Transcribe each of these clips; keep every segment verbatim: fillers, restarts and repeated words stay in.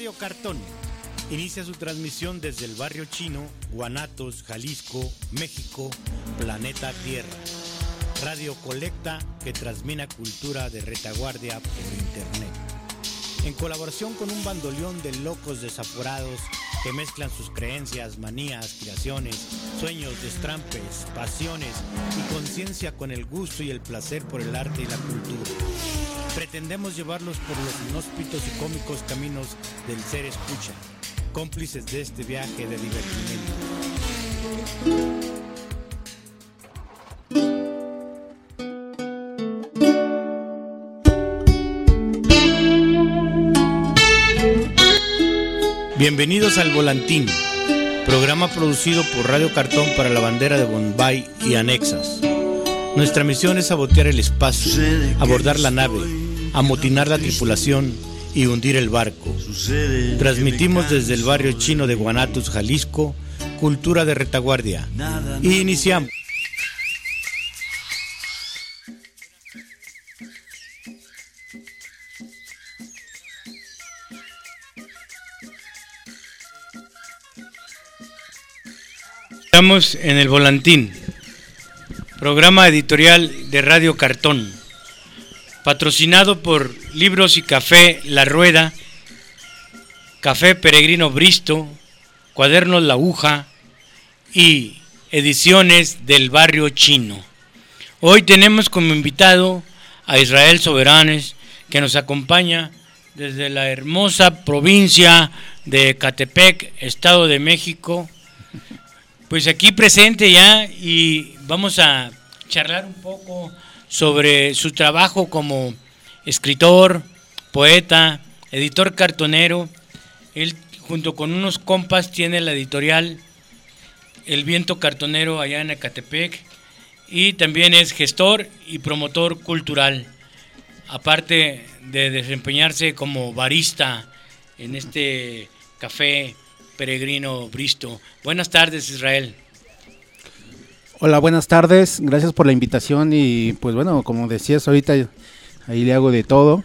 Radio Cartón inicia su transmisión desde el barrio chino, Guanatos, Jalisco, México, planeta Tierra. Radio Colecta que transmite cultura de retaguardia por internet. En colaboración con un bandoleón de locos desaforados que mezclan sus creencias, manías, aspiraciones, sueños, destrampes, pasiones y conciencia con el gusto y el placer por el arte y la cultura. Pretendemos llevarlos por los inhóspitos y cómicos caminos del ser escucha, cómplices de este viaje de divertimento. Bienvenidos al Volantín, programa producido por Radio Cartón para la bandera de Bombay y anexas. Nuestra misión es sabotear el espacio, abordar la nave, amotinar la tripulación y hundir el barco. Transmitimos desde el barrio chino de Guanatos, Jalisco, cultura de retaguardia. Y iniciamos. Estamos en el Volantín, programa editorial de Radio Cartón, patrocinado por Libros y Café La Rueda, Café Peregrino Bristo, Cuadernos La Aguja y Ediciones del Barrio Chino. Hoy tenemos como invitado a Israel Soberanes, que nos acompaña desde la hermosa provincia de Ecatepec, Estado de México. Pues aquí presente ya y vamos a charlar un poco sobre su trabajo como escritor, poeta, editor cartonero. Él junto con unos compas tiene la editorial El Viento Cartonero allá en Ecatepec y también es gestor y promotor cultural, aparte de desempeñarse como barista en este café Peregrino Bristo. Buenas tardes, Israel. Hola, buenas tardes, gracias por la invitación y pues bueno, como decías ahorita, ahí le hago de todo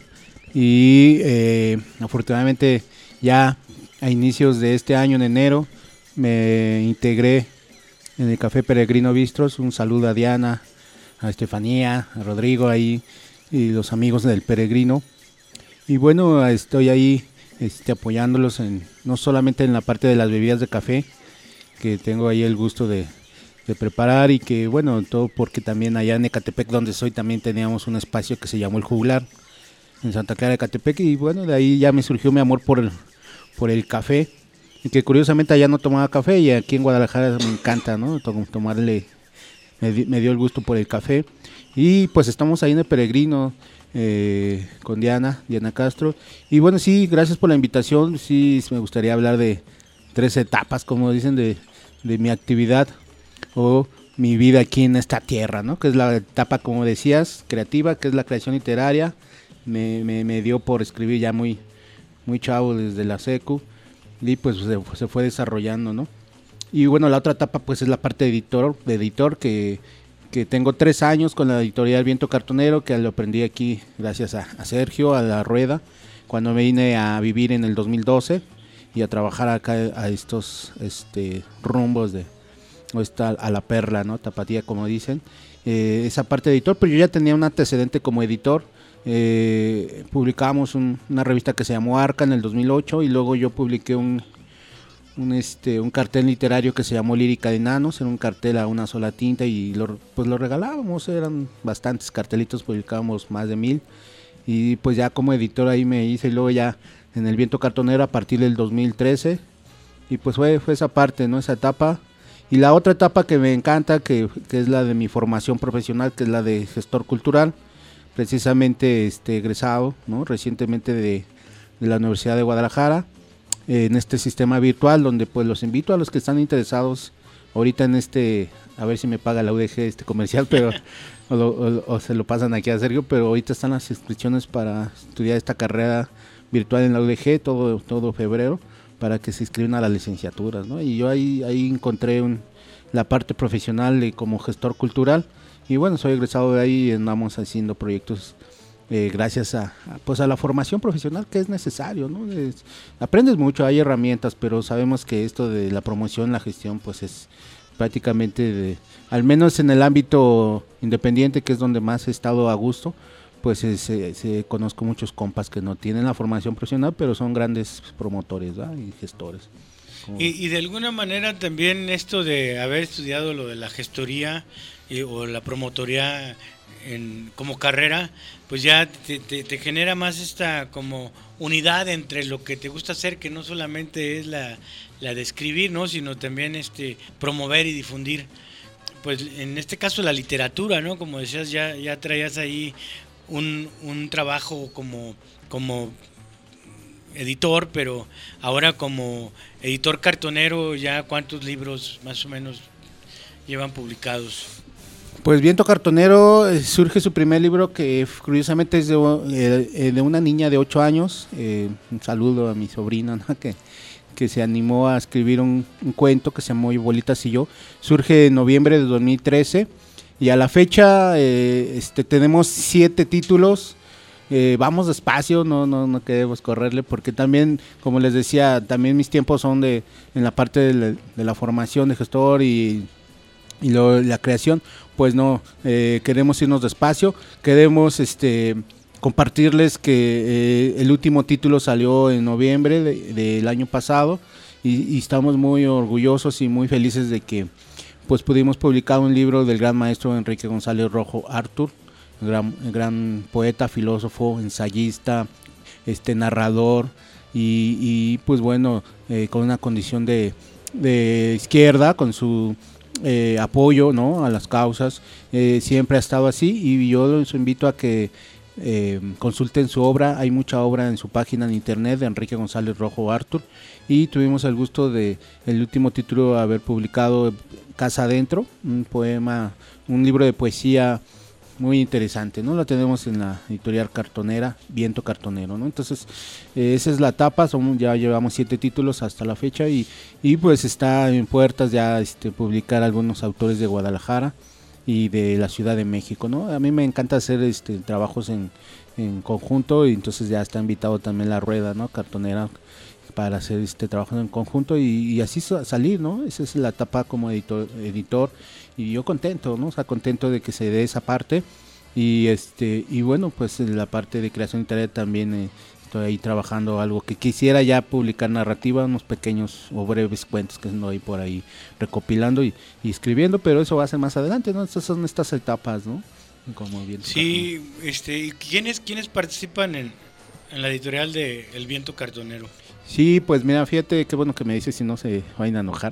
y eh, afortunadamente ya a inicios de este año, en enero, me integré en el Café Peregrino Bistros. Un saludo a Diana, a Estefanía, a Rodrigo ahí y los amigos del Peregrino. Y bueno, estoy ahí Este, apoyándolos en, no solamente en la parte de las bebidas de café, que tengo ahí el gusto de, de preparar y que bueno, todo porque también allá en Ecatepec, donde soy, también teníamos un espacio que se llamó El Juglar, en Santa Clara de Ecatepec, y bueno, de ahí ya me surgió mi amor por el, por el café, y que curiosamente allá no tomaba café, y aquí en Guadalajara me encanta, ¿no? Tomarle, me, me dio el gusto por el café, y pues estamos ahí en el Peregrino, Eh, con Diana, Diana Castro. Y bueno, sí, gracias por la invitación. Sí, me gustaría hablar de tres etapas, como dicen, de, de mi actividad o mi vida aquí en esta tierra, ¿no? Que es la etapa, como decías, creativa, que es la creación literaria. Me, me, me dio por escribir ya muy, muy chavo desde la secu y pues se, se fue desarrollando, ¿no? Y bueno, la otra etapa pues es la parte de editor, de editor que que tengo tres años con la editorial Viento Cartonero, que lo aprendí aquí gracias a, a Sergio, a La Rueda, cuando me vine a vivir en el dos mil doce y a trabajar acá a estos este, rumbos de o esta, a la perla, ¿no? Tapatía, como dicen, eh, esa parte de editor, pero yo ya tenía un antecedente como editor. Eh, publicamos un, una revista que se llamó Arca en el dos mil ocho y luego yo publiqué un Un, este, un cartel literario que se llamó Lírica de Enanos. Era un cartel a una sola tinta y lo, pues lo regalábamos, eran bastantes cartelitos, publicábamos más de mil y pues ya como editor ahí me hice, y luego ya en el Viento Cartonero a partir del dos mil trece y pues fue, fue esa parte, ¿no? Esa etapa. Y la otra etapa que me encanta, que, que es la de mi formación profesional, que es la de gestor cultural, precisamente este, egresado, ¿no? Recientemente de, de la Universidad de Guadalajara, en este sistema virtual, donde pues los invito a los que están interesados ahorita en este, a ver si me paga la U D G este comercial, pero o, lo, o, o se lo pasan aquí a Sergio, pero ahorita están las inscripciones para estudiar esta carrera virtual en la U D G todo, todo febrero, para que se inscriban a las licenciaturas, ¿no? Y yo ahí, ahí encontré un, la parte profesional de, como gestor cultural, y bueno, soy egresado de ahí y andamos haciendo proyectos eh, gracias a, a, pues a la formación profesional que es necesario, ¿no? Es, aprendes mucho, hay herramientas, pero sabemos que esto de la promoción, la gestión, pues es prácticamente, de, al menos en el ámbito independiente, que es donde más he estado a gusto, pues se, se, se conozco muchos compas que no tienen la formación profesional, pero son grandes promotores, ¿verdad? Y gestores. Y, y de alguna manera también esto de haber estudiado lo de la gestoría y, o la promotoría en, como carrera, pues ya te, te, te genera más esta como unidad entre lo que te gusta hacer, que no solamente es la, la de escribir, ¿no? Sino también este promover y difundir, pues en este caso la literatura, ¿no? Como decías, ya, ya traías ahí un, un trabajo como, como editor, pero ahora como editor cartonero, ¿ya cuántos libros más o menos llevan publicados? Pues Viento Cartonero, eh, surge su primer libro, que curiosamente es de, eh, de una niña de ocho años, eh, un saludo a mi sobrina, ¿no? que, que se animó a escribir un, un cuento que se llamó Bolitas y yo. Surge en noviembre de dos mil trece y a la fecha eh, este, tenemos siete títulos. Eh, vamos despacio, no, no, no queremos correrle, porque también, como les decía, también mis tiempos son de en la parte de la, de la formación de gestor y, y lo, la creación, pues no, eh, queremos irnos despacio, queremos este compartirles que eh, el último título salió en noviembre de, del año pasado y, y estamos muy orgullosos y muy felices de que pues pudimos publicar un libro del gran maestro Enrique González Rojo Artur, gran, gran poeta, filósofo, ensayista, este narrador y, y pues bueno, eh, con una condición de, de izquierda, con su eh, apoyo, ¿no?, a las causas, eh, siempre ha estado así, y yo los invito a que eh, consulten su obra. Hay mucha obra en su página en internet de Enrique González Rojo Artur, y tuvimos el gusto de el último título haber publicado Casa Adentro, un poema, un libro de poesía muy interesante, ¿no? Lo tenemos en la editorial cartonera, Viento Cartonero, ¿no? Entonces, eh, esa es la etapa, somos, ya llevamos siete títulos hasta la fecha y, y pues está en puertas ya este, publicar algunos autores de Guadalajara y de la Ciudad de México, ¿no? A mí me encanta hacer este trabajos en, en conjunto, y entonces ya está invitado también La Rueda, ¿no?, cartonera, para hacer este trabajo en conjunto y, y así salir, ¿no? Esa es la etapa como editor, editor y yo contento, ¿no? O sea, contento de que se dé esa parte y este y bueno, pues en la parte de creación literaria también eh, estoy ahí trabajando algo que quisiera ya publicar, narrativa, unos pequeños o breves cuentos que ando ahí por ahí recopilando y, y escribiendo, pero eso va a ser más adelante, ¿no? Estas son estas etapas, ¿no? Como bien. Sí, este, ¿quiénes quiénes participan en, en la editorial de El Viento Cartonero? Sí, pues mira, fíjate, qué bueno que me dices, si no se vayan a enojar.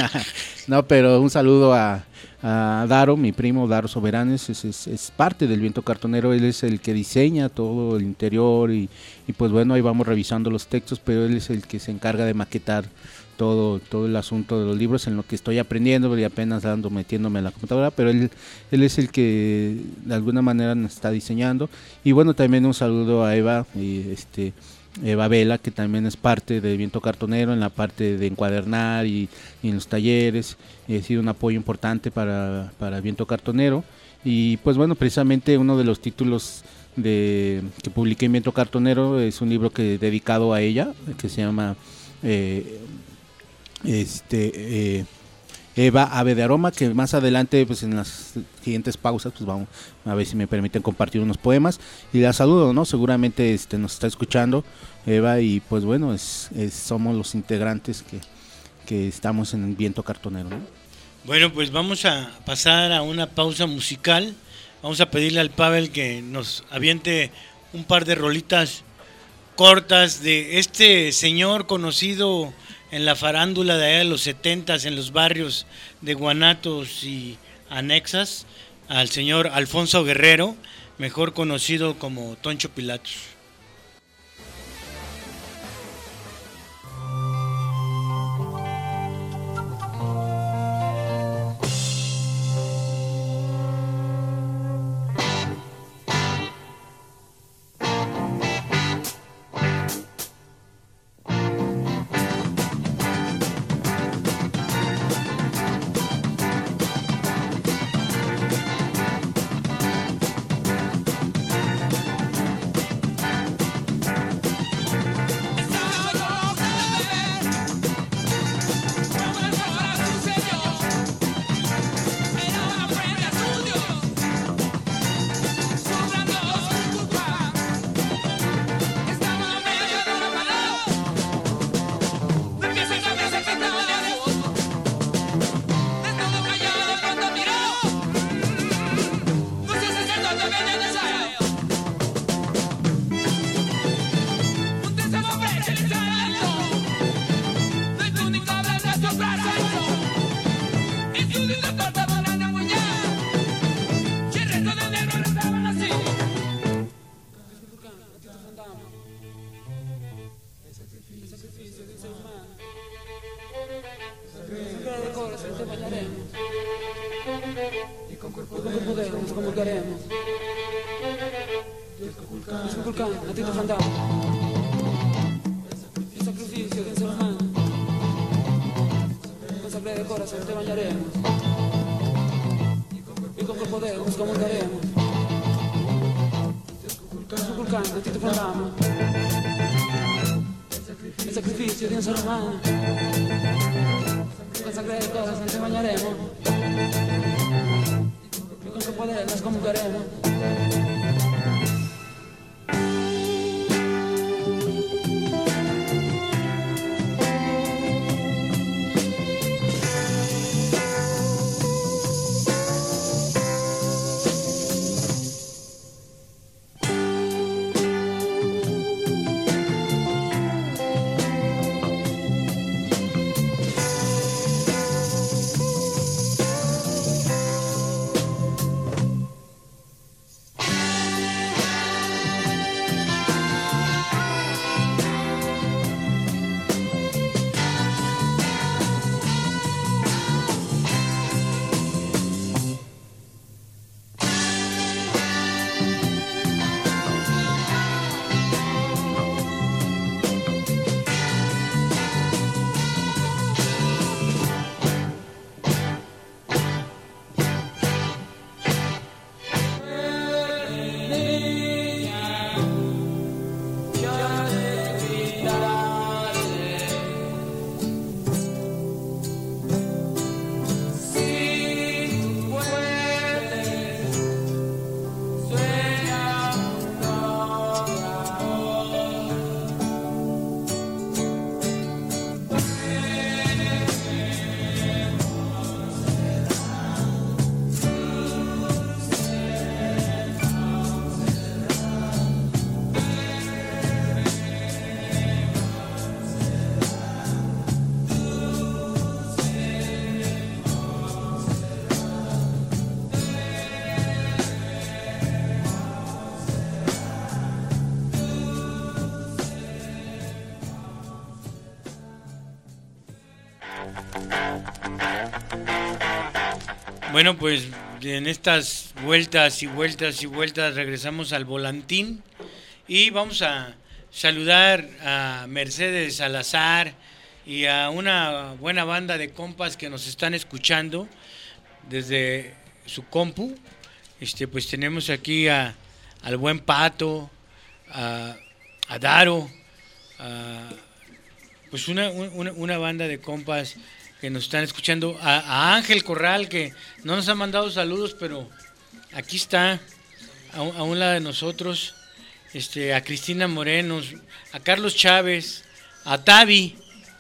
No, pero un saludo a, a Daro, mi primo Daro Soberanes, es, es, es parte del Viento Cartonero, él es el que diseña todo el interior y, y pues bueno, ahí vamos revisando los textos, pero él es el que se encarga de maquetar todo, todo el asunto de los libros, en lo que estoy aprendiendo y apenas ando metiéndome en la computadora, pero él, él es el que de alguna manera nos está diseñando. Y bueno, también un saludo a Eva y este Eva Vela, que también es parte de Viento Cartonero en la parte de encuadernar y, y en los talleres, y ha sido un apoyo importante para, para Viento Cartonero. Y pues bueno, precisamente uno de los títulos de que publiqué en Viento Cartonero es un libro que dedicado a ella, que se llama eh, este eh, Eva Ave de Aroma, que más adelante pues en las siguientes pausas pues vamos a ver si me permiten compartir unos poemas y la saludo, ¿no? Seguramente este nos está escuchando Eva y pues bueno, es, es somos los integrantes que, que estamos en el Viento Cartonero, ¿no? Bueno, pues vamos a pasar a una pausa musical. Vamos a pedirle al Pavel que nos aviente un par de rolitas cortas de este señor conocido en la farándula de allá de los setentas, en los barrios de Guanatos y anexas, al señor Alfonso Guerrero, mejor conocido como Toncho Pilatos. Sagrado corazón te bañaremos y con cuerpo de poder nos comulgaremos. Dios Kukulkan, a ti te fantasma. El sacrificio de un ser humano. Con sangre de corazón te bañaremos y con cuerpo de nos comulgaremos. Dios Kukulkan, a ti te fantasma. El sacrificio de un ser humano. Con sangre de corazón te bañaremos y con su poder nos comulgaremos. Bueno, pues en estas vueltas y vueltas y vueltas regresamos al volantín y vamos a saludar a Mercedes Salazar y a una buena banda de compas que nos están escuchando desde su compu. Este, pues tenemos aquí a, al buen Pato, a, a Daro, a, pues una, una, una banda de compas que nos están escuchando, a, a Ángel Corral, que no nos ha mandado saludos, pero aquí está, a, a un lado de nosotros, este, a Cristina Moreno, a Carlos Chávez, a Tavi,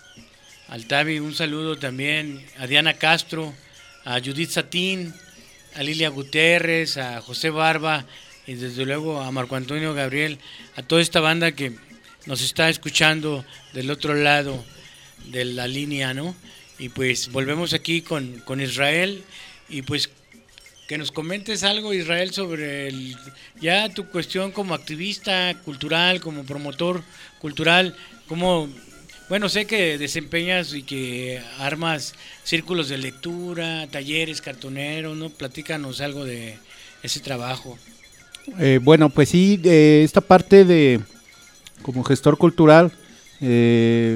al Tavi un saludo también, a Diana Castro, a Judith Satín, a Lilia Gutiérrez, a José Barba, y desde luego a Marco Antonio Gabriel, a toda esta banda que nos está escuchando del otro lado de la línea, ¿no? Y pues volvemos aquí con, con Israel y pues que nos comentes algo, Israel, sobre el, ya tu cuestión como activista cultural, como promotor cultural, como, bueno, sé que desempeñas y que armas círculos de lectura, talleres, cartoneros, ¿no? Platícanos algo de ese trabajo. Eh, bueno, pues sí, eh, esta parte de como gestor cultural, eh,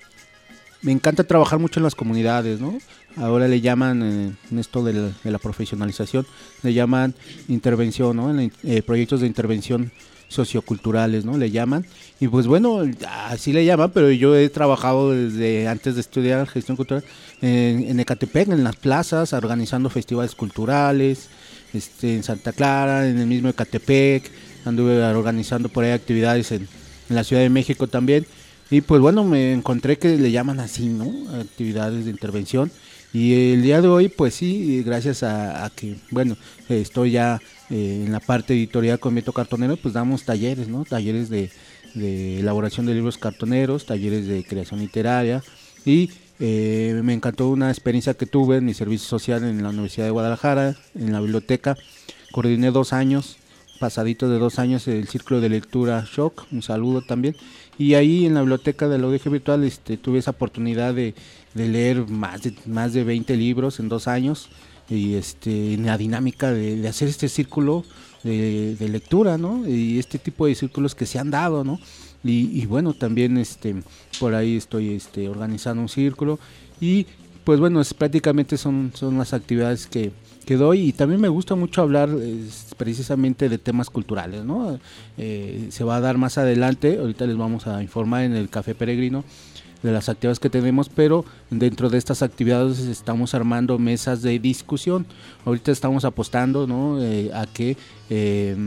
me encanta trabajar mucho en las comunidades, ¿no? Ahora le llaman, eh, en esto de la, de la profesionalización, le llaman intervención, ¿no? En, eh, proyectos de intervención socioculturales, ¿no? Le llaman. Y pues bueno, así le llaman, pero yo he trabajado desde antes de estudiar gestión cultural en, en Ecatepec, en las plazas, organizando festivales culturales, este, en Santa Clara, en el mismo Ecatepec, anduve organizando por ahí actividades en, en la Ciudad de México también. Y pues bueno, me encontré que le llaman así, ¿no? Actividades de intervención. Y el día de hoy, pues sí, gracias a, a que, bueno, estoy ya eh, en la parte editorial con Método Cartonero, pues damos talleres, ¿no? Talleres de, de elaboración de libros cartoneros, talleres de creación literaria. Y eh, me encantó una experiencia que tuve en mi servicio social en la Universidad de Guadalajara, en la biblioteca. Coordiné dos años pasadito de dos años, el Círculo de Lectura Shock, un saludo también. Y ahí en la biblioteca de la U D G Virtual este, tuve esa oportunidad de, de leer más de, más de veinte libros en dos años, y este, en la dinámica de, de hacer este círculo de, de lectura, ¿no? Y este tipo de círculos que se han dado, ¿no? Y, y bueno, también este, por ahí estoy este, organizando un círculo, y pues bueno, es, prácticamente son, son las actividades que, que doy, y también me gusta mucho hablar es, precisamente de temas culturales, ¿no? Eh, se va a dar más adelante, ahorita les vamos a informar en el Café Peregrino de las actividades que tenemos, pero dentro de estas actividades estamos armando mesas de discusión. Ahorita estamos apostando, ¿no? eh, a que eh,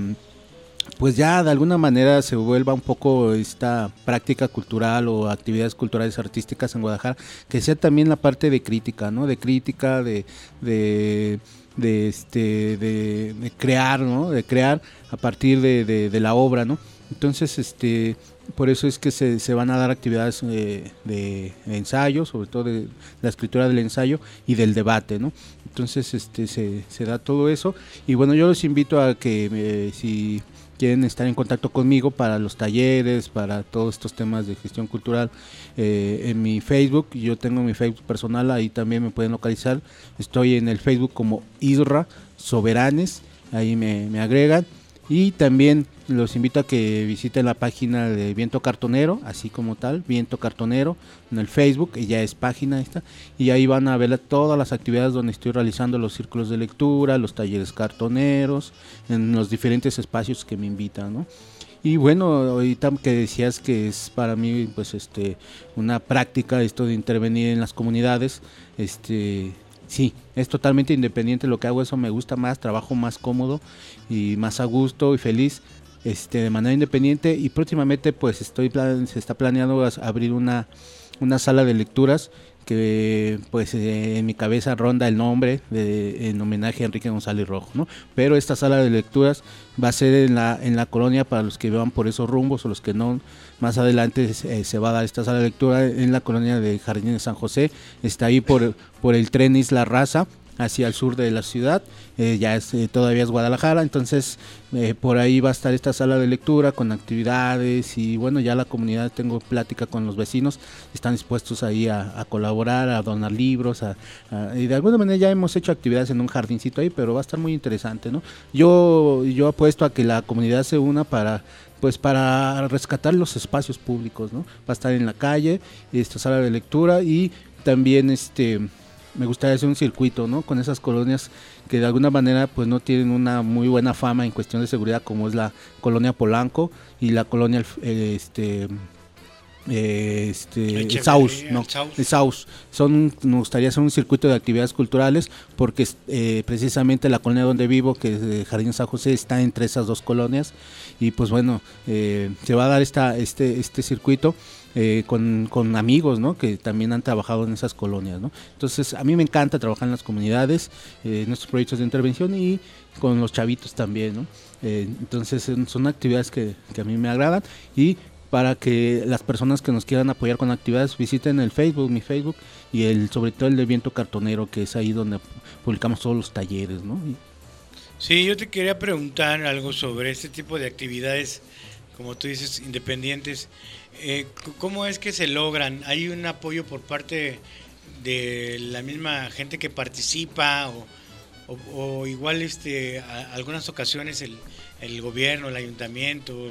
pues ya de alguna manera se vuelva un poco esta práctica cultural o actividades culturales artísticas en Guadalajara, que sea también la parte de crítica, ¿no? De crítica, de, de, de este, de, de crear, ¿no? De crear a partir de, de, de la obra, ¿no? Entonces, este, por eso es que se, se van a dar actividades eh, de, de ensayo, sobre todo de la escritura del ensayo y del debate, ¿no? Entonces, este, se, se da todo eso, y bueno, yo los invito a que eh, si quieren estar en contacto conmigo para los talleres, para todos estos temas de gestión cultural, eh, en mi Facebook, yo tengo mi Facebook personal, ahí también me pueden localizar, estoy en el Facebook como Isra Soberanes, ahí me, me agregan, y también los invito a que visiten la página de Viento Cartonero, así como tal, Viento Cartonero, en el Facebook, y ya es página esta, y ahí van a ver todas las actividades donde estoy realizando los círculos de lectura, los talleres cartoneros, en los diferentes espacios que me invitan, ¿no? Y bueno, ahorita que decías que es para mí pues este una práctica esto de intervenir en las comunidades, este sí, es totalmente independiente lo que hago, eso me gusta más, trabajo más cómodo y más a gusto y feliz, este de manera independiente, y próximamente pues estoy plan, se está planeando abrir una, una sala de lecturas que pues eh, en mi cabeza ronda el nombre de, en homenaje a Enrique González Rojo, ¿no? Pero esta sala de lecturas va a ser en la en la colonia, para los que van por esos rumbos o los que no, más adelante eh, se va a dar esta sala de lectura en la colonia de Jardín de San José, está ahí por, por el tren Isla Raza, hacia el sur de la ciudad, eh, ya es, eh, todavía es Guadalajara, entonces eh, por ahí va a estar esta sala de lectura con actividades, y bueno, ya la comunidad, tengo plática con los vecinos, están dispuestos ahí a, a colaborar, a donar libros, a, a, y de alguna manera ya hemos hecho actividades en un jardincito ahí, pero va a estar muy interesante, ¿no? Yo, yo apuesto a que la comunidad se una para pues para rescatar los espacios públicos, ¿no? Va a estar en la calle, esta sala de lectura, y también este me gustaría hacer un circuito, ¿no? Con esas colonias que de alguna manera pues no tienen una muy buena fama en cuestión de seguridad, como es la colonia Polanco y la colonia eh, este eh, este el Saus, no, el Saus. Son, me gustaría hacer un circuito de actividades culturales, porque eh, precisamente la colonia donde vivo, que es de Jardín San José, está entre esas dos colonias, y pues bueno, eh, se va a dar esta este este circuito Eh, con, con amigos, ¿no? Que también han trabajado en esas colonias, ¿no? Entonces a mí me encanta trabajar en las comunidades, eh, en estos proyectos de intervención, y con los chavitos también, ¿no? Eh, entonces son actividades que, que a mí me agradan, y para que las personas que nos quieran apoyar con actividades visiten el Facebook, mi Facebook, y el sobre todo el de Viento Cartonero, que es ahí donde publicamos todos los talleres, ¿no? Y... Sí, yo te quería preguntar algo sobre este tipo de actividades, como tú dices, independientes. Eh, ¿Cómo es que se logran? ¿Hay un apoyo por parte de la misma gente que participa, o, o, o igual este a, algunas ocasiones el, el gobierno, el ayuntamiento, el,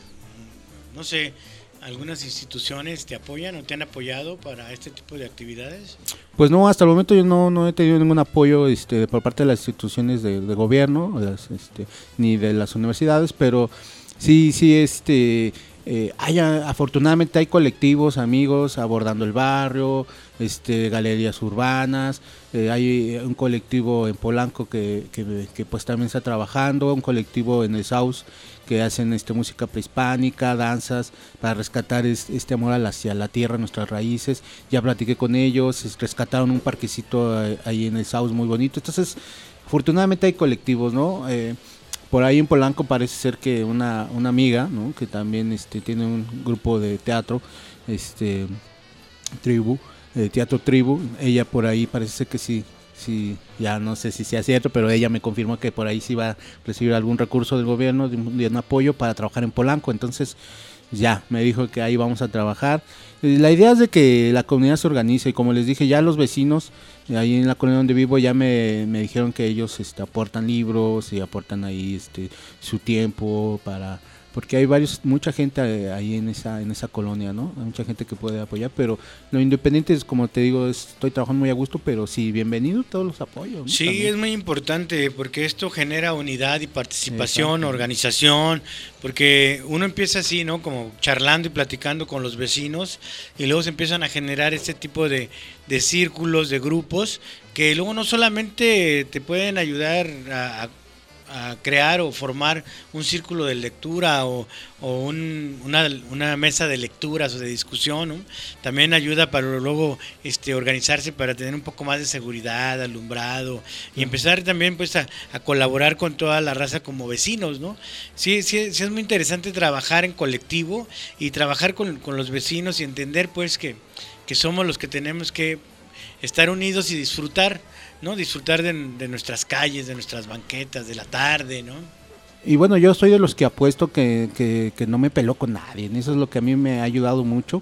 no sé, algunas instituciones te apoyan o te han apoyado para este tipo de actividades? Pues no, hasta el momento yo no, no he tenido ningún apoyo este, por parte de las instituciones de, de gobierno, las, este, ni de las universidades, pero sí, sí, este... Eh, hay, afortunadamente hay colectivos, amigos abordando el barrio, este, galerías urbanas, eh, hay un colectivo en Polanco que, que, que pues también está trabajando, un colectivo en el Saus que hacen este, música prehispánica, danzas, para rescatar este, este amor hacia la tierra, nuestras raíces. Ya platiqué con ellos, rescataron un parquecito ahí en el Saus muy bonito. Entonces, afortunadamente hay colectivos, ¿no? Eh, Por ahí en Polanco parece ser que una, una amiga, ¿no? Que también este, tiene un grupo de teatro, este Tribu, eh, Teatro Tribu, ella por ahí parece ser que sí, sí, ya no sé si sea cierto, pero ella me confirmó que por ahí sí va a recibir algún recurso del gobierno, de un, de un apoyo para trabajar en Polanco. Entonces ya me dijo que ahí vamos a trabajar. La idea es de que la comunidad se organice, y como les dije, ya los vecinos ahí en la colonia donde vivo ya me, me dijeron que ellos este, aportan libros y aportan ahí este, su tiempo para... porque hay varios, mucha gente ahí en esa en esa colonia, ¿no? Hay mucha gente que puede apoyar, pero lo independiente es, como te digo, es, estoy trabajando muy a gusto, pero sí, bienvenido, todos los apoyos, ¿no? Sí, También. Es muy importante porque esto genera unidad y participación, Exacto. organización, porque uno empieza así, ¿no? Como charlando y platicando con los vecinos, y luego se empiezan a generar este tipo de, de círculos, de grupos, que luego no solamente te pueden ayudar a, a a crear o formar un círculo de lectura o, o un, una, una mesa de lecturas o de discusión, ¿no? También ayuda para luego este, organizarse para tener un poco más de seguridad, alumbrado, y empezar también pues a, a colaborar con toda la raza como vecinos, ¿no? Sí, sí, sí es muy interesante trabajar en colectivo y trabajar con, con los vecinos y entender pues que, que somos los que tenemos que estar unidos y disfrutar, ¿no? Disfrutar de, de nuestras calles, de nuestras banquetas, de la tarde, ¿no? Y bueno, yo soy de los que apuesto que, que, que no me peló con nadie, eso es lo que a mí me ha ayudado mucho,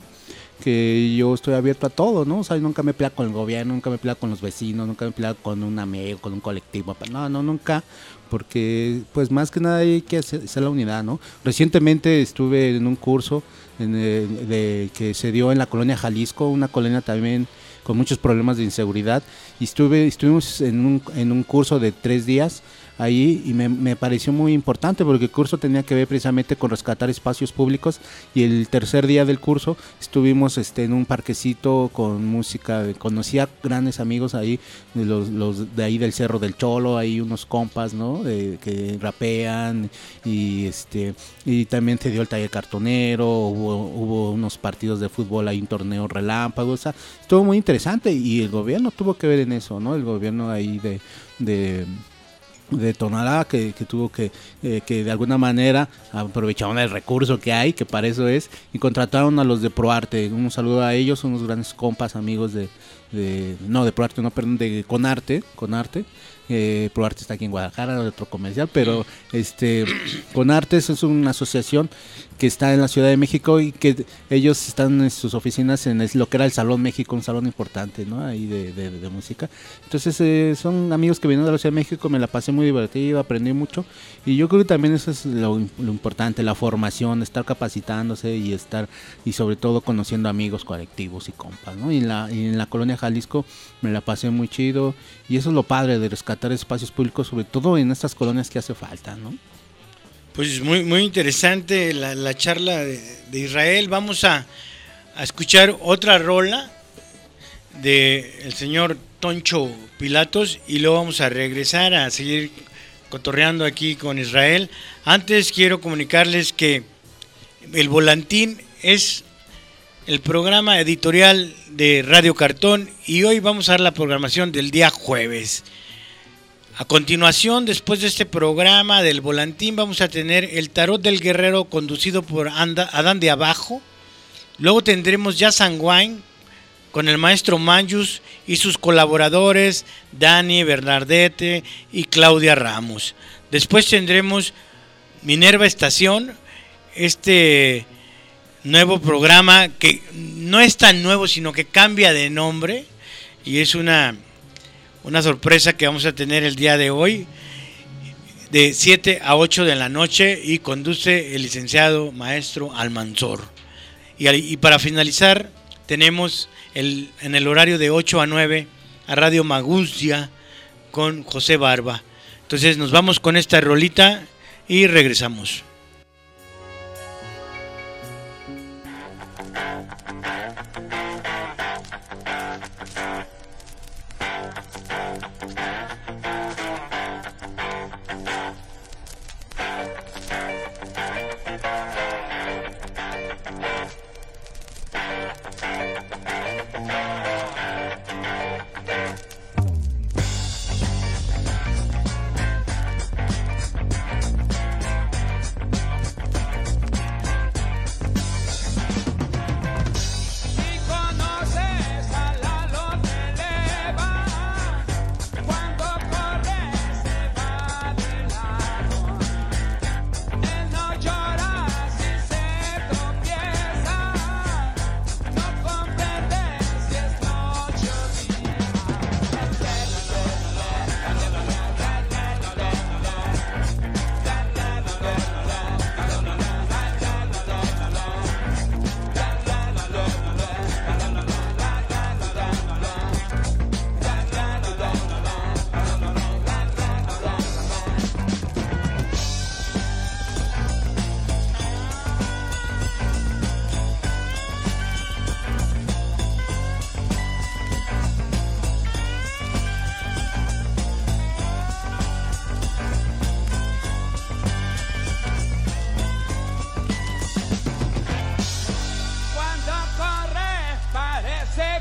que yo estoy abierto a todo, ¿no? O sea, nunca me he peleado con el gobierno, nunca me he peleado con los vecinos, nunca me he peleado con un amigo, con un colectivo, no, no, nunca, porque pues más que nada hay que hacer, hacer la unidad, ¿no? Recientemente estuve en un curso en el, de, que se dio en la colonia Jalisco, una colonia también con muchos problemas de inseguridad, y estuve estuvimos en un, en un curso de tres días ahí, y me, me pareció muy importante porque el curso tenía que ver precisamente con rescatar espacios públicos, y el tercer día del curso estuvimos este, en un parquecito con música, conocí a grandes amigos ahí, los, los de ahí del Cerro del Cholo, ahí unos compas, ¿no? De, que rapean, y este y también se dio el taller cartonero, hubo, hubo unos partidos de fútbol, ahí un torneo relámpago, o sea, estuvo muy interesante, y el gobierno tuvo que ver en eso, ¿no? El gobierno ahí de... de de Tonalá, que, que tuvo que, eh, que de alguna manera aprovecharon el recurso que hay, que para eso es, y contrataron a los de ProArte. Un saludo a ellos, son unos grandes compas, amigos de, de no, de ProArte, no, perdón, de Conarte, Conarte. Eh, ProArte está aquí en Guadalajara, otro comercial, pero este Conarte es una asociación que está en la Ciudad de México, y que ellos están en sus oficinas en el, lo que era el Salón México, un salón importante, ¿no? Ahí de, de, de música. Entonces eh, son amigos que vienen de la Ciudad de México, me la pasé muy divertido, aprendí mucho, y yo creo que también eso es lo, lo importante, la formación, estar capacitándose y estar, y sobre todo conociendo amigos, colectivos y compas, ¿no? Y en la, y en la colonia Jalisco me la pasé muy chido, y eso es lo padre de rescatar espacios públicos, sobre todo en estas colonias que hace falta, ¿no? Pues muy, muy interesante la, la charla de, de Israel. Vamos a, a escuchar otra rola de el señor Toncho Pilatos, y luego vamos a regresar a seguir cotorreando aquí con Israel. Antes quiero comunicarles que El Volantín es el programa editorial de Radio Cartón, y hoy vamos a dar la programación del día jueves. A continuación, después de este programa del Volantín, vamos a tener el Tarot del Guerrero conducido por Anda, Adán de Abajo. Luego tendremos Jazz and Wine con el maestro Manjus y sus colaboradores Dani, Bernardete y Claudia Ramos. Después tendremos Minerva Estación, este nuevo programa que no es tan nuevo, sino que cambia de nombre, y es una... una sorpresa que vamos a tener el día de hoy, de siete a ocho de la noche, y conduce el licenciado maestro Almanzor. Y, y para finalizar, tenemos el, en el horario de ocho a nueve a Radio Maguncia con José Barba. Entonces nos vamos con esta rolita y regresamos.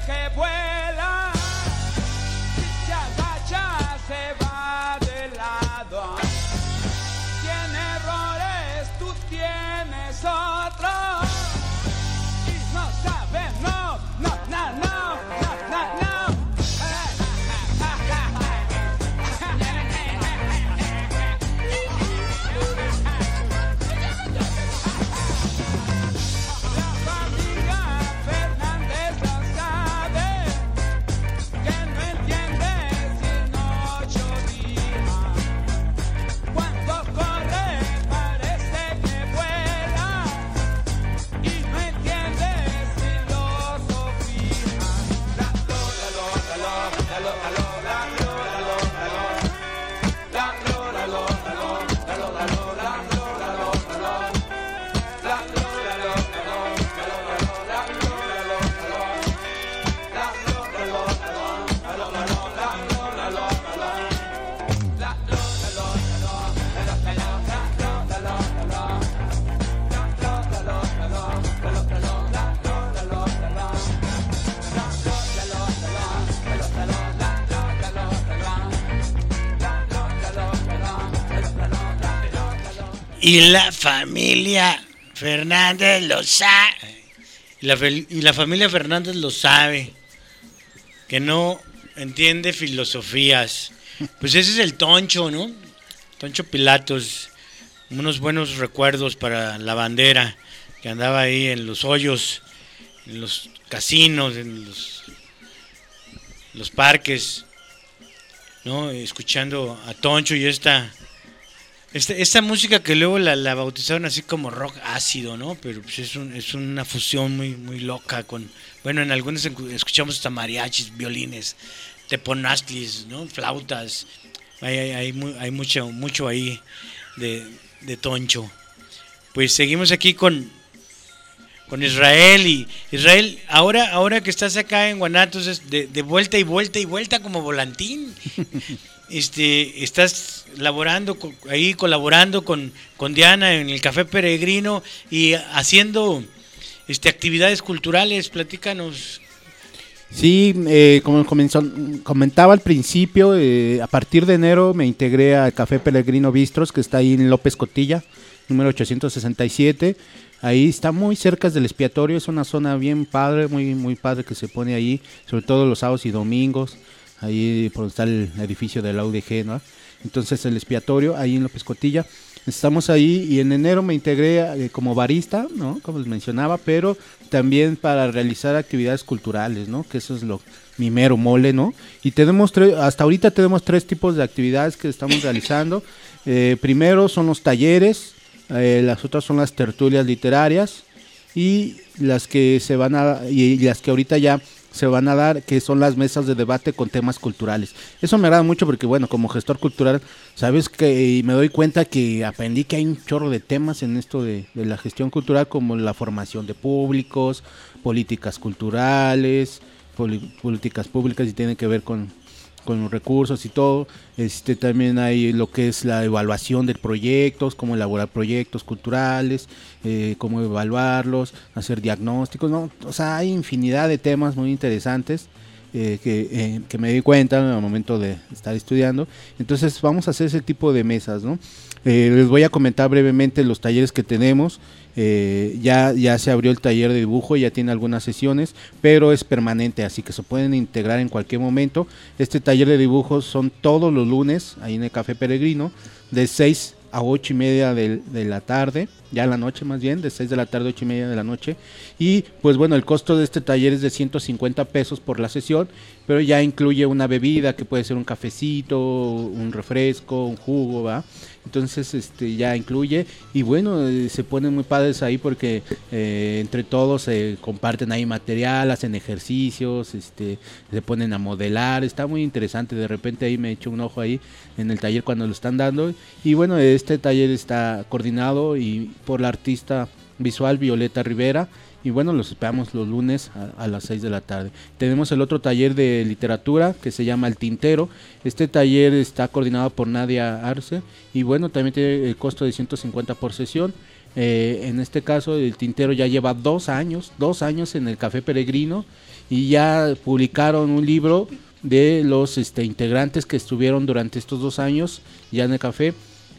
que vuela, si se agacha se va de lado. Tiene errores, tú tienes otros, y no sabes, no, no, no, no, no, no, no. Y la familia Fernández lo sabe. Y la, y la familia Fernández lo sabe. Que no entiende filosofías. Pues ese es el Toncho, ¿no? Toncho Pilatos. Unos buenos recuerdos para la bandera. Que andaba ahí en los hoyos, en los casinos, en los, los parques, ¿no? Escuchando a Toncho y esta... Esta, esta música que luego la, la bautizaron así como rock ácido, ¿no? Pero pues es, un, es una fusión muy muy loca con... Bueno, en algunos escuchamos hasta mariachis, violines, teponaztlis, ¿no? Flautas. Hay, hay, hay, muy, hay mucho, mucho ahí de, de Toncho. Pues seguimos aquí con, con Israel. Y Israel, ahora, ahora que estás acá en Guanatos, es de, de vuelta y vuelta y vuelta como volantín. Este, estás laborando ahí, colaborando con, con Diana en el Café Peregrino y haciendo este, actividades culturales. Platícanos. Sí, eh, como comenzó, comentaba al principio, eh, a partir de enero me integré al Café Peregrino Bistros, que está ahí en López Cotilla, número ochocientos sesenta y siete. Ahí está muy cerca del expiatorio, es una zona bien padre, muy, muy padre que se pone ahí, sobre todo los sábados y domingos. Ahí por donde está el edificio de la U D G, ¿no? Entonces el expiatorio, ahí en López Cotilla, estamos ahí y en enero me integré eh, como barista, ¿no? Como les mencionaba, pero también para realizar actividades culturales, ¿no? Que eso es lo mi mero mole, ¿no? Y tenemos tres, hasta ahorita tenemos tres tipos de actividades que estamos realizando. Eh, primero son los talleres, eh, las otras son las tertulias literarias y las que se van a y las que ahorita ya se van a dar, que son las mesas de debate con temas culturales. Eso me agrada mucho porque, bueno, como gestor cultural, sabes que me doy cuenta que aprendí que hay un chorro de temas en esto de, de la gestión cultural, como la formación de públicos, políticas culturales, poli, políticas públicas y tienen que ver con, con los recursos y todo. Este, también hay lo que es la evaluación de proyectos, cómo elaborar proyectos culturales, eh, cómo evaluarlos, hacer diagnósticos, ¿no? O sea, hay infinidad de temas muy interesantes eh, que, eh, que me di cuenta al momento de estar estudiando. Entonces vamos a hacer ese tipo de mesas, ¿no? Eh, les voy a comentar brevemente los talleres que tenemos. Eh, ya, ya se abrió el taller de dibujo, ya tiene algunas sesiones, pero es permanente, así que se pueden integrar en cualquier momento. Este taller de dibujo son todos los lunes, ahí en el Café Peregrino, de seis a ocho y media de, de la tarde, ya la noche más bien, de seis de la tarde a ocho y media de la noche. Y pues bueno, el costo de este taller es de ciento cincuenta pesos por la sesión, pero ya incluye una bebida que puede ser un cafecito, un refresco, un jugo, ¿va? Entonces este ya incluye y bueno, eh, se ponen muy padres ahí porque eh, entre todos se eh, comparten ahí material, hacen ejercicios, este se ponen a modelar, está muy interesante. De repente ahí me echo un ojo ahí en el taller cuando lo están dando y bueno, este taller está coordinado y por la artista visual Violeta Rivera. Y bueno, los esperamos los lunes a, a las seis de la tarde. Tenemos el otro taller de literatura que se llama El Tintero. Este taller está coordinado por Nadia Arce y bueno, también tiene el costo de ciento cincuenta por sesión. Eh, en este caso, El Tintero ya lleva dos años, dos años en el Café Peregrino y ya publicaron un libro de los este, integrantes que estuvieron durante estos dos años ya en el café.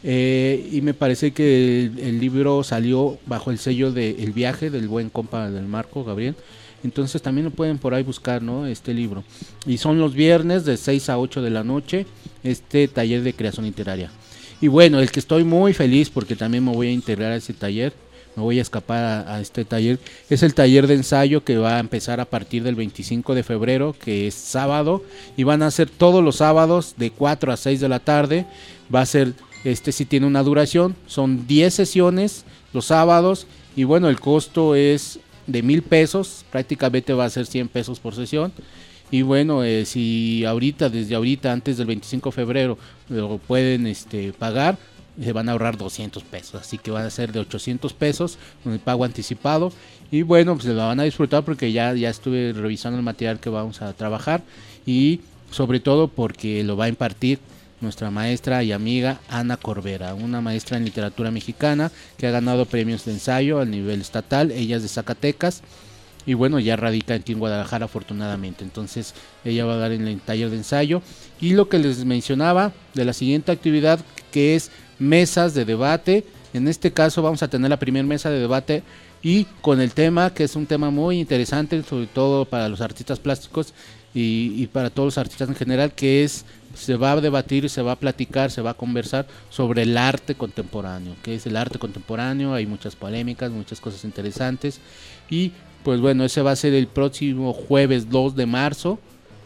Eh, y me parece que el, el libro salió bajo el sello de El Viaje del buen compa del Marco, Gabriel. Entonces también lo pueden por ahí buscar, ¿no? Este libro. Y son los viernes de seis a ocho de la noche, este taller de creación literaria. Y bueno, el que estoy muy feliz porque también me voy a integrar a ese taller, me voy a escapar a, a este taller, es el taller de ensayo que va a empezar a partir del veinticinco de febrero, que es sábado, y van a ser todos los sábados de cuatro a seis de la tarde. Va a ser, este sí tiene una duración, son diez sesiones los sábados, y bueno, el costo es de mil pesos, prácticamente va a ser cien pesos por sesión. Y bueno, eh, si ahorita, desde ahorita, antes del veinticinco de febrero, lo pueden este, pagar, se van a ahorrar doscientos pesos, así que van a ser de ochocientos pesos con el pago anticipado. Y bueno, pues lo van a disfrutar porque ya, ya estuve revisando el material que vamos a trabajar, y sobre todo porque lo va a impartir nuestra maestra y amiga Ana Corbera, una maestra en literatura mexicana que ha ganado premios de ensayo a nivel estatal. Ella es de Zacatecas y bueno, ya radica aquí en Guadalajara afortunadamente. Entonces ella va a dar en el taller de ensayo. Y lo que les mencionaba de la siguiente actividad, que es mesas de debate. En este caso vamos a tener la primera mesa de debate y con el tema, que es un tema muy interesante, sobre todo para los artistas plásticos y, y para todos los artistas en general, que es, se va a debatir, se va a platicar, se va a conversar sobre el arte contemporáneo. ¿Qué es el arte contemporáneo? Hay muchas polémicas, muchas cosas interesantes. Y pues bueno, ese va a ser el próximo jueves dos de marzo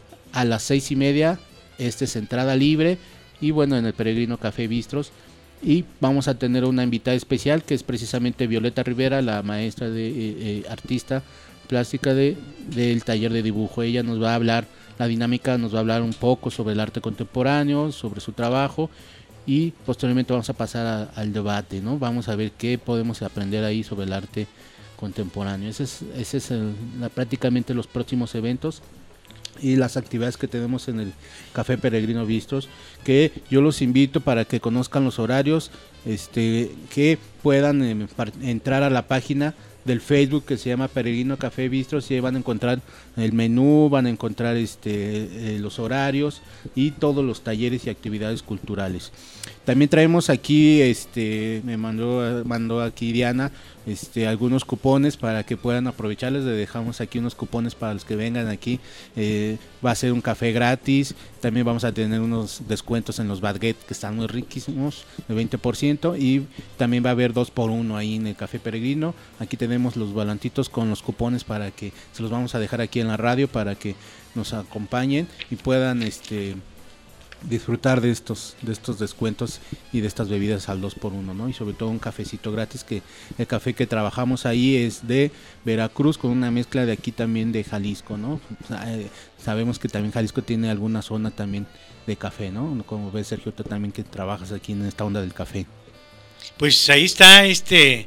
a las seis y media. Este es entrada libre y bueno, en el Peregrino Café Bistros. Y vamos a tener una invitada especial que es precisamente Violeta Rivera, la maestra de eh, eh, artista plástica de del taller de dibujo. Ella nos va a hablar, la dinámica nos va a hablar un poco sobre el arte contemporáneo, sobre su trabajo, y posteriormente vamos a pasar a, al debate, ¿no? Vamos a ver qué podemos aprender ahí sobre el arte contemporáneo. Ese es, ese es el, la, prácticamente los próximos eventos y las actividades que tenemos en el Café Peregrino Bistros, que yo los invito para que conozcan los horarios, este, que puedan eh, entrar a la página del Facebook que se llama Peregrino Café Bistros, y ahí van a encontrar el menú, van a encontrar este eh, los horarios y todos los talleres y actividades culturales. También traemos aquí, este me mandó mandó aquí Diana, este algunos cupones para que puedan aprovecharles. Le dejamos aquí unos cupones para los que vengan aquí. Eh, va a ser un café gratis. También vamos a tener unos descuentos en los baguettes que están muy riquísimos, de veinte por ciento, y también va a haber dos por uno ahí en el Café Peregrino. Aquí tenemos los volantitos con los cupones para que se los vamos a dejar aquí en la radio para que nos acompañen y puedan este disfrutar de estos de estos descuentos y de estas bebidas al dos por uno, ¿no? Y sobre todo un cafecito gratis, que el café que trabajamos ahí es de Veracruz con una mezcla de aquí también de Jalisco, ¿no? Sabemos que también Jalisco tiene alguna zona también de café, ¿no? Como ves, Sergio, tú también que trabajas aquí en esta onda del café. Pues ahí está este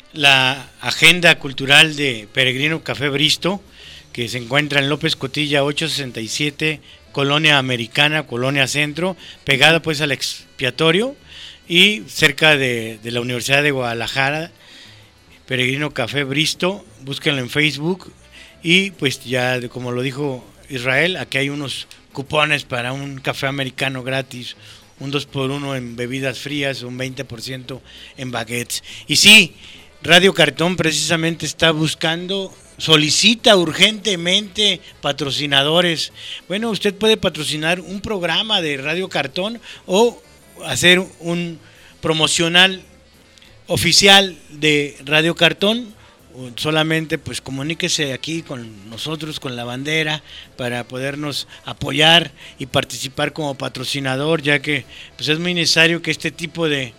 la agenda cultural de Peregrino Café Bristo, que se encuentra en López Cotilla ochocientos sesenta y siete, Colonia Americana, Colonia Centro, pegada pues al expiatorio y cerca de, de la Universidad de Guadalajara. Peregrino Café Bristo, búsquenlo en Facebook. Y pues ya, como lo dijo Israel, aquí hay unos cupones para un café americano gratis, un dos por uno en bebidas frías, un veinte por ciento en baguettes. Y sí, Radio Cartón precisamente está buscando, solicita urgentemente patrocinadores. Bueno, usted puede patrocinar un programa de Radio Cartón o hacer un promocional oficial de Radio Cartón. Solamente pues comuníquese aquí con nosotros, con la bandera, para podernos apoyar y participar como patrocinador, ya que pues es muy necesario que este tipo de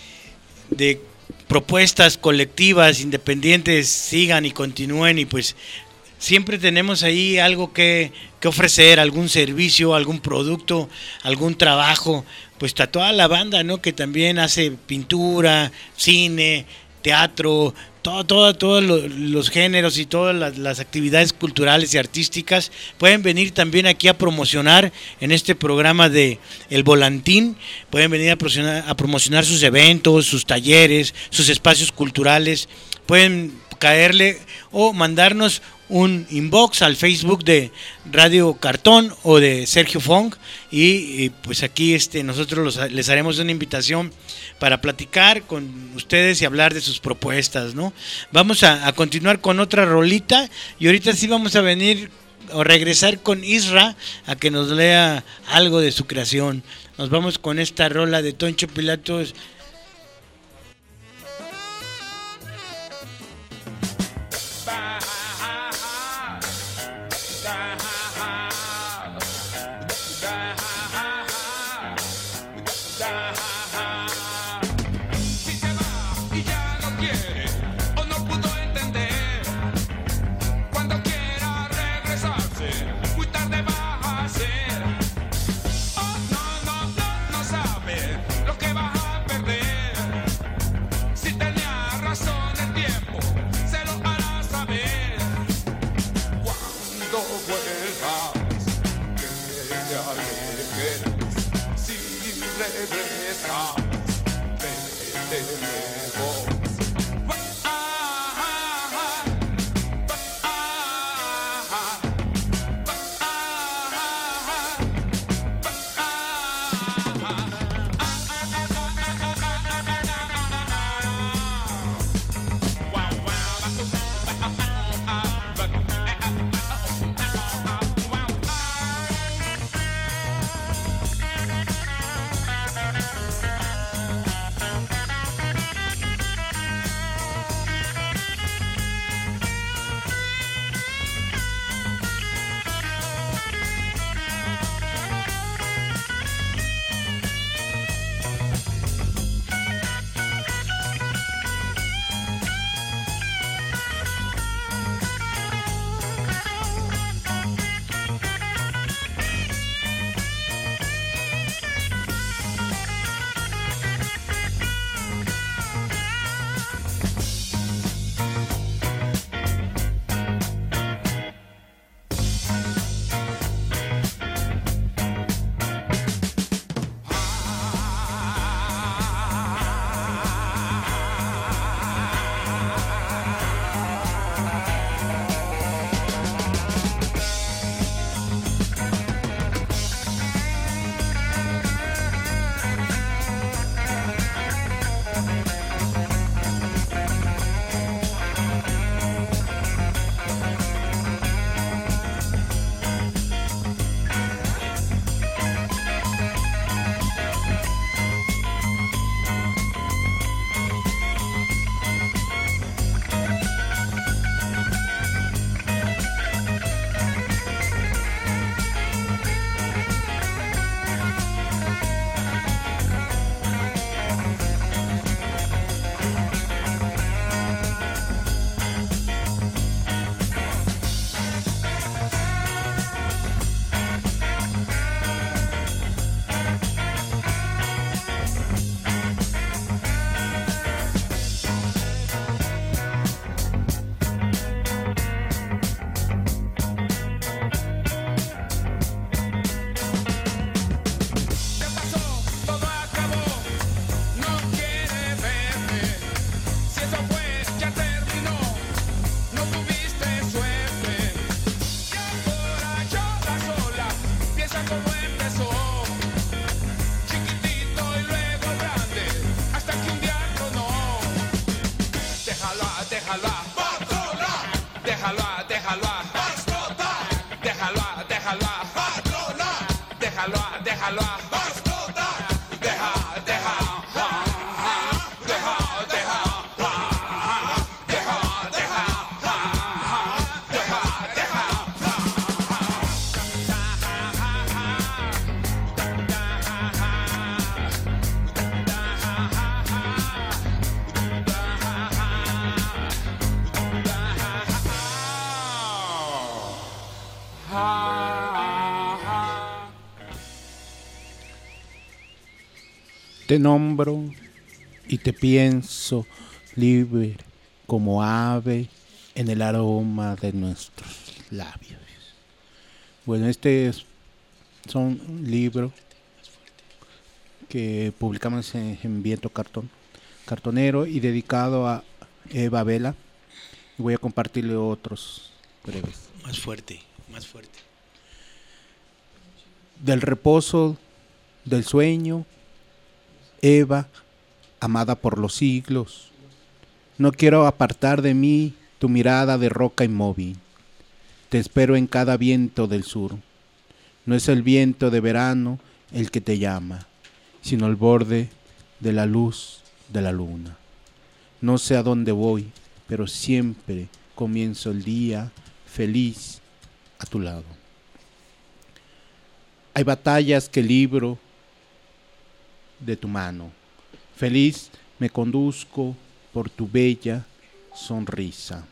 de propuestas colectivas, independientes, sigan y continúen, y pues siempre tenemos ahí algo que, que ofrecer, algún servicio, algún producto, algún trabajo, pues está toda la banda, ¿no? Que también hace pintura, cine, teatro, todo, todo, todos los, los géneros y todas las, las actividades culturales y artísticas pueden venir también aquí a promocionar en este programa de El Volantín. Pueden venir a promocionar, a promocionar sus eventos, sus talleres, sus espacios culturales. Pueden caerle o mandarnos un inbox al Facebook de Radio Cartón o de Sergio Fong y, y pues aquí este nosotros los, les haremos una invitación para platicar con ustedes y hablar de sus propuestas, ¿no? Vamos a, a continuar con otra rolita y ahorita sí vamos a venir o regresar con Isra a que nos lea algo de su creación. Nos vamos con esta rola de Toncho Pilatos. Te nombro y te pienso libre como ave en el aroma de nuestros labios. Bueno, este es son un libro que publicamos en, en Viento Cartón, Cartonero y dedicado a Eva Vela, y voy a compartirle otros breves. Más fuerte, más fuerte. Del reposo, del sueño, Eva, amada por los siglos, no quiero apartar de mí tu mirada de roca inmóvil. Te espero en cada viento del sur. No es el viento de verano el que te llama, sino el borde de la luz de la luna. No sé a dónde voy, pero siempre comienzo el día feliz a tu lado. Hay batallas que libro de tu mano. Feliz me conduzco por tu bella sonrisa.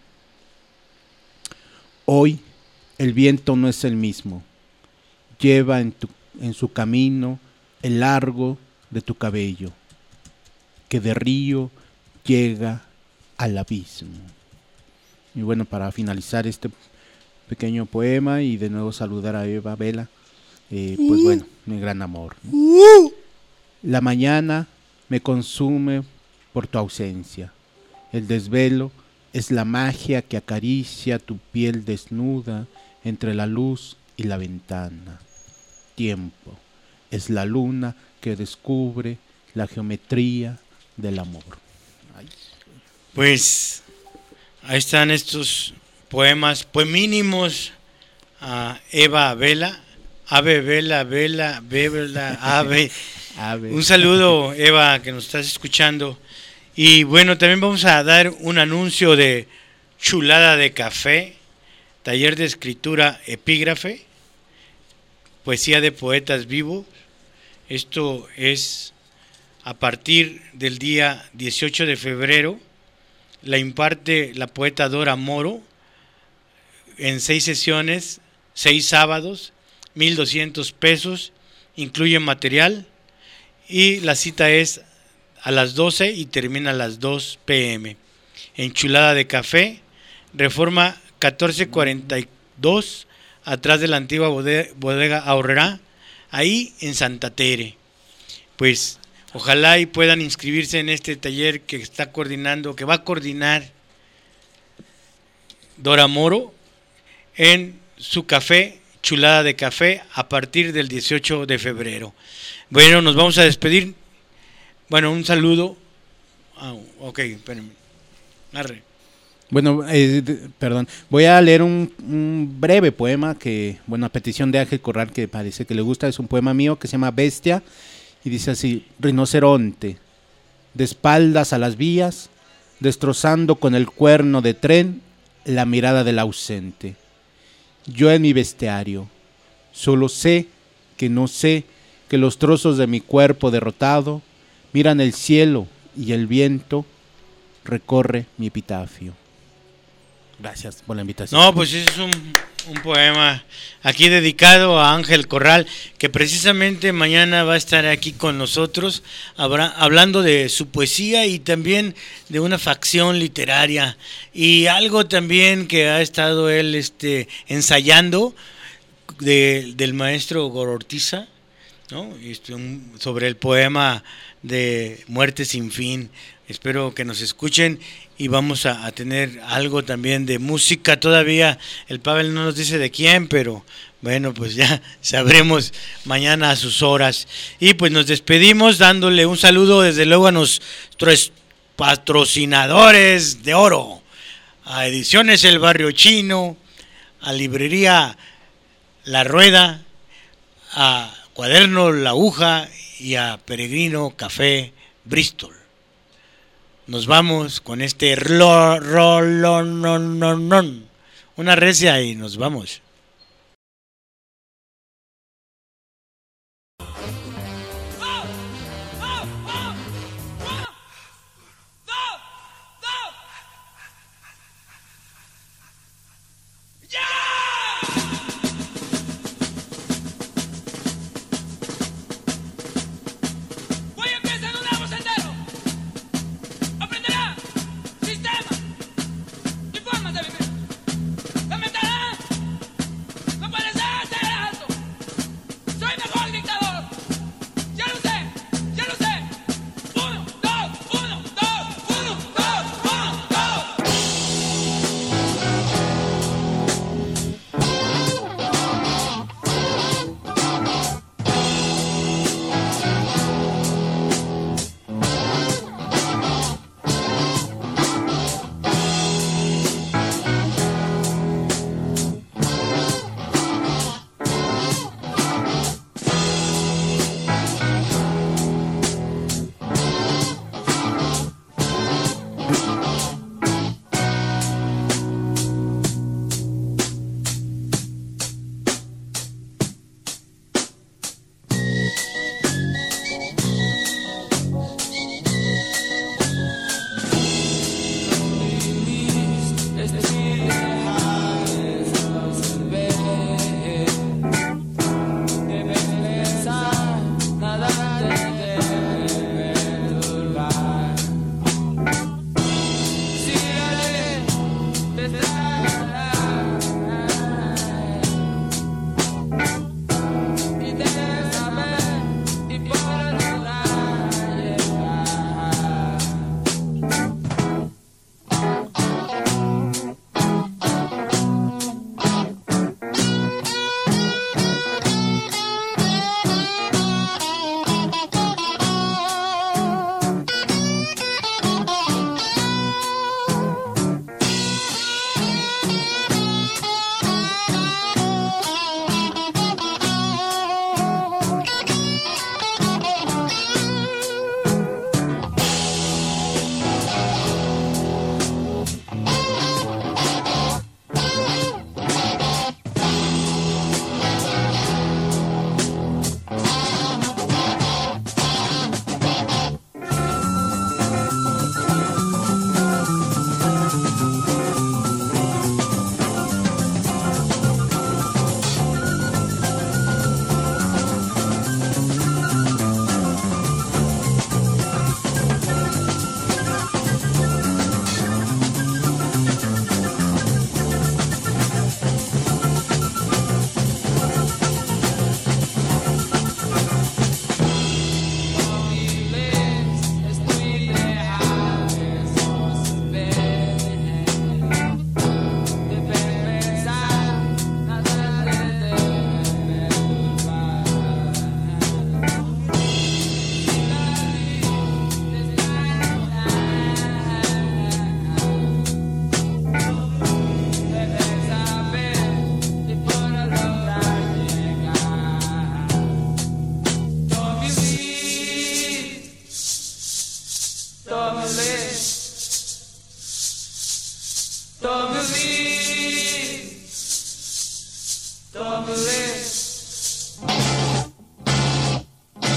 Hoy el viento no es el mismo. Lleva en, tu, en su camino el largo de tu cabello, que de río llega al abismo. Y bueno, para finalizar este pequeño poema y de nuevo saludar a Eva Vela, eh, pues bueno, mi gran amor, ¿no? La mañana me consume por tu ausencia. El desvelo es la magia que acaricia tu piel desnuda entre la luz y la ventana. Tiempo es la luna que descubre la geometría del amor. Ay. Pues ahí están estos poemas, pues mínimos a Eva Vela, Ave Vela, Vela, Vela, Ave. Ave. Un saludo, Eva, que nos estás escuchando. Y bueno, también vamos a dar un anuncio de Chulada de Café, taller de escritura epígrafe, poesía de poetas vivos. Esto es a partir del día dieciocho de febrero. La imparte la poeta Dora Moro en seis sesiones, seis sábados, mil doscientos pesos, incluye material y la cita es a las doce y termina a las dos pe eme. En Chulada de Café, Reforma catorce cuarenta y dos, atrás de la antigua bodega, bodega Aurrera, ahí en Santa Tere. Pues ojalá y puedan inscribirse en este taller que está coordinando, que va a coordinar Dora Moro en su café, Chulada de Café, a partir del dieciocho de febrero. Bueno, nos vamos a despedir. Bueno, un saludo. Ah, ok, espérenme. Arre. Bueno, eh, perdón, voy a leer un, un breve poema que, bueno, a petición de Ángel Corral, que parece que le gusta, es un poema mío que se llama Bestia, y dice así: rinoceronte, de espaldas a las vías, destrozando con el cuerno de tren la mirada del ausente. Yo en mi bestiario, solo sé que no sé que los trozos de mi cuerpo derrotado miran el cielo y el viento recorre mi epitafio. Gracias por la invitación. No, pues es un, un poema aquí dedicado a Ángel Corral, que precisamente mañana va a estar aquí con nosotros, habrá, hablando de su poesía y también de una facción literaria y algo también que ha estado él este, ensayando de, del maestro Gorortiza, ¿no? Este, un, sobre el poema de Muerte sin fin. Espero que nos escuchen y vamos a, a tener algo también de música. Todavía el Pavel no nos dice de quién, pero bueno, pues ya sabremos mañana a sus horas. Y pues nos despedimos dándole un saludo desde luego a nuestros patrocinadores de oro, a Ediciones El Barrio Chino, a Librería La Rueda, a Cuaderno La Aguja y a Peregrino Café Bristol. Nos vamos con este rolón, una recia y nos vamos. Tómale.